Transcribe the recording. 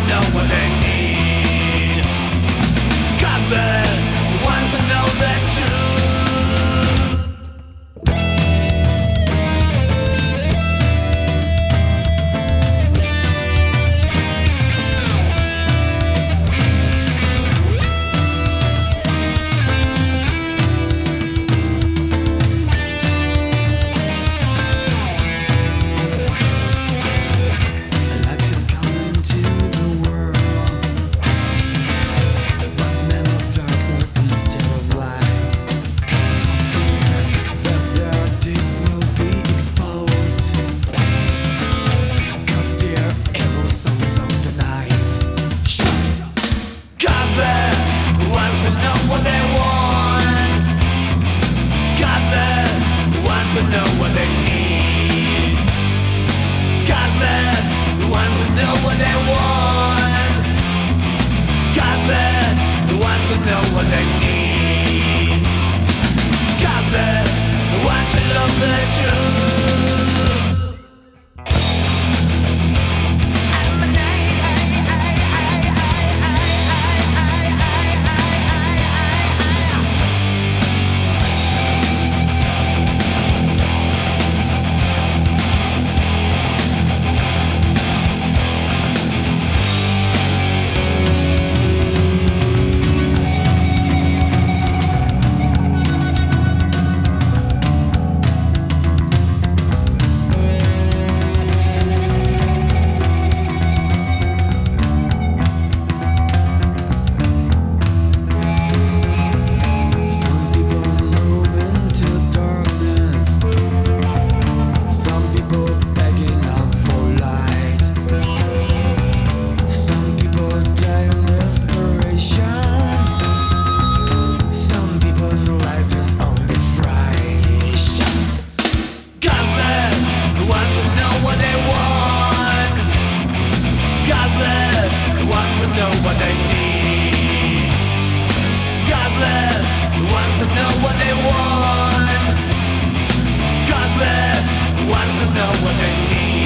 know what they need. God bless the ones that know the truth. Know what they need. God bless the ones that know what they want. God bless the ones that know what they need. God bless the ones that love the truth. Know what they need. God bless the ones that know what they want. God bless the ones that know what they need.